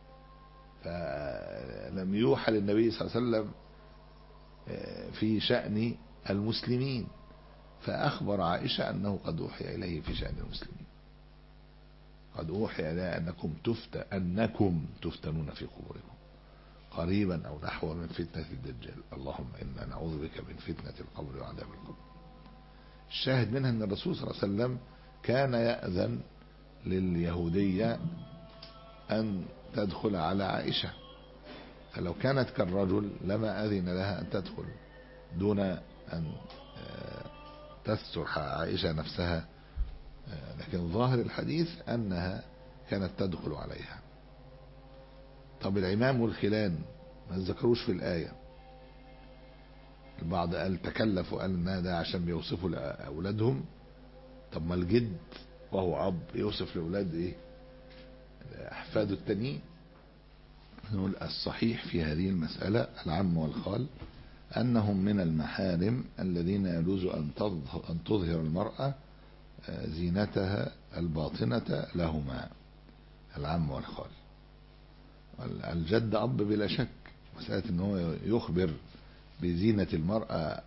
فلم يوحى للنبي صلى الله عليه وسلم في شأن المسلمين، فأخبر عائشة أنه قد أوحي إليه في شأن المسلمين، قد أوحي إليه أنكم تفت أنكم تفتنون في قبوركم قريبا أو نحو من فتنة الدجال، اللهم إنا نعوذ بك من فتنة القبر وعذاب القبر. الشاهد منها أن الرسول صلى الله عليه وسلم كان يأذن لليهودية أن تدخل على عائشة، فلو كانت كالرجل لما أذن لها أن تدخل دون أن تستر عائشة نفسها، لكن ظاهر الحديث أنها كانت تدخل عليها. طب العمام والخلان ما ذكروش في الآية، البعض قال تكلف وقال ان ده عشان بيوصفوا لأولادهم. طب ما الجد وهو أب يوصف لأولاد إيه؟ أحفاده التانيين. نقول الصحيح في هذه المسألة العم والخال أنهم من المحارم الذين يجوز أن أن تظهر المرأة زينتها الباطنة لهما، العم والخال. الجد أب بلا شك، مسألة أنه يخبر بزينة المرأة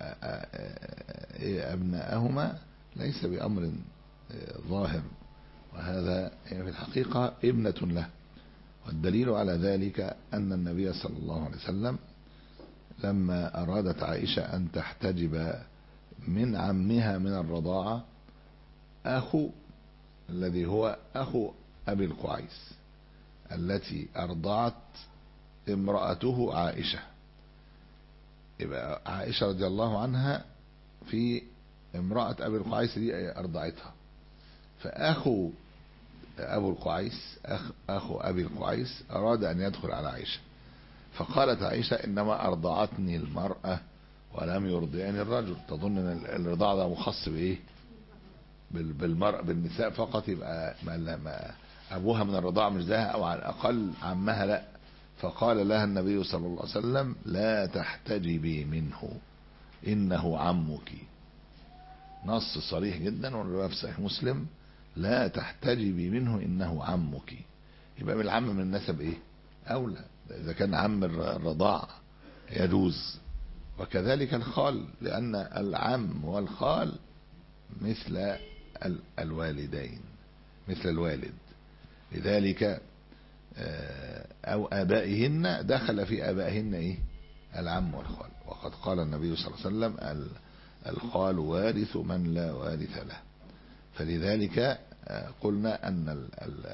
أبناءهما ليس بأمر ظاهر، وهذا في الحقيقة ابنة له. والدليل على ذلك أن النبي صلى الله عليه وسلم لما أرادت عائشة أن تحتجب من عمها من الرضاعة، أخو الذي هو أخو أبي القعيس التي أرضعت امرأته عائشة. يبقى عائشة رضي الله عنها في امرأة أبي القعيس دي أرضعتها، فأخو أبو القعيس أخ أخو أبي القعيس أراد أن يدخل على عائشة، فقالت عائشة إنما أرضعتني المرأة ولم يرضعني الرجل. تظن أن الرضاعة ده مخص بإيه؟ بالمرأة بالنساء فقط، يبقى ما أبوها من الرضاعة مش زيها أو على الأقل عمها لا. فقال لها النبي صلى الله عليه وسلم لا تحتجبي منه إنه عمك. نص صريح جدا والرواية في صحيح مسلم لا تحتجبي منه إنه عمك. يبقى بالعم من النسب إيه؟ أولى، إذا كان عم الرضاعة يجوز. وكذلك الخال، لأن العم والخال مثل الوالدين مثل الوالد، لذلك أو آبائهن دخل في آبائهن إيه؟ العم والخال. وقد قال النبي صلى الله عليه وسلم الخال وارث من لا وارث له. فلذلك قلنا أن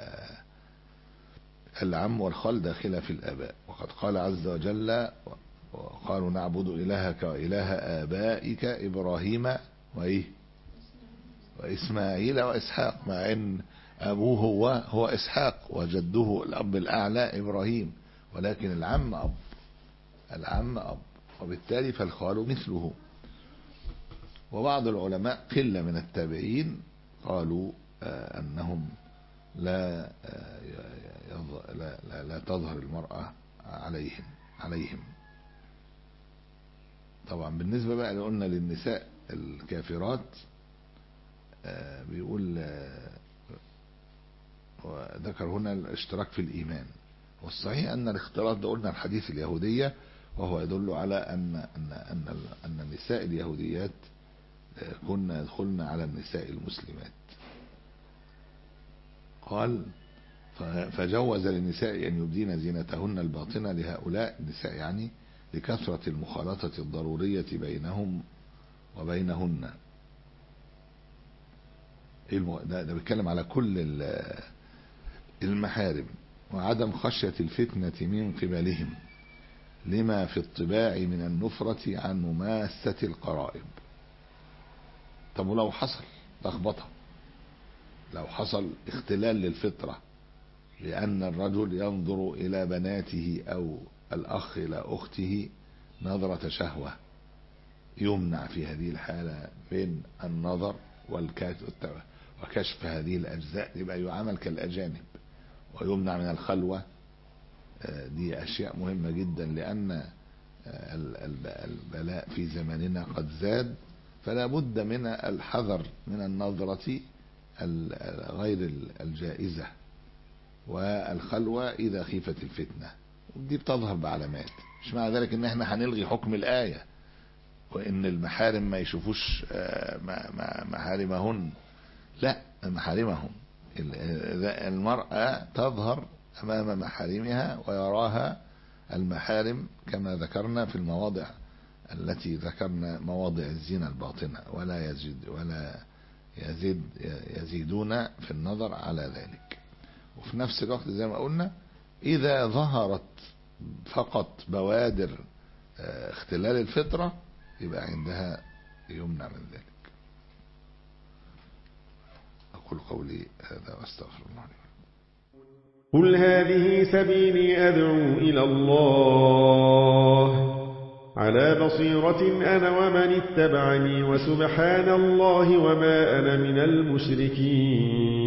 العم والخال داخل في الآباء. وقد قال عز وجل وقالوا نعبد إلهك وإله آبائك إبراهيم وإيه وإسماعيل وإسحاق، مع أن أبوه هو هو إسحاق وجده الأب الأعلى إبراهيم، ولكن العم أب العم أب وبالتالي فالخال مثله. وبعض العلماء قلة من التابعين قالوا أنهم لا لا, لا, لا تظهر المرأة عليهم عليهم طبعا. بالنسبة بقى لو قلنا للنساء الكافرات بيقول وذكر هنا الاشتراك في الإيمان، والصحيح أن الاختلاط ده قلنا الحديث اليهودية، وهو يدل على أن أن أن أن النساء اليهوديات كنا يدخلن على النساء المسلمات. قال فجوز للنساء أن يبدين زينتهن الباطنة لهؤلاء النساء، يعني لكثرة المخالطة الضرورية بينهم وبينهن. ده, ده بيتكلم على كل المحارم، وعدم خشية الفتنة من قبلهم لما في الطباع من النفرة عن مماسة القرائب. طب ولو حصل لخبطة، لو حصل اختلال للفطرة لأن الرجل ينظر إلى بناته أو الأخ إلى أخته نظرة شهوة، يمنع في هذه الحالة من النظر وكشف هذه الأجزاء، يبقى يعامل كالأجانب، ويمنع من الخلوة. دي أشياء مهمة جدا، لأن البلاء في زماننا قد زاد، فلا بد من الحذر من النظرة غير الجائزة والخلوة إذا خيفت الفتنة. ودي بتظهر بعلامات، مش معنى ذلك ان احنا هنلغي حكم الآية وان المحارم ما يشوفوش محارمهن، لا، محارمهم. المرأة تظهر أمام محارمها ويراها المحارم كما ذكرنا في المواضع التي ذكرنا مواضع الزينة الباطنة، ولا يزيد ولا يزيد يزيدون في النظر على ذلك. وفي نفس الوقت زي ما قلنا إذا ظهرت فقط بوادر اختلال الفطرة يبقى عندها يمنع من ذلك. أقول قولي هذا واستغفر الله لي. قل هذه سبيلي أدعو إلى الله على بصيرة أنا ومن اتبعني، وسبحان الله وما أنا من المشركين.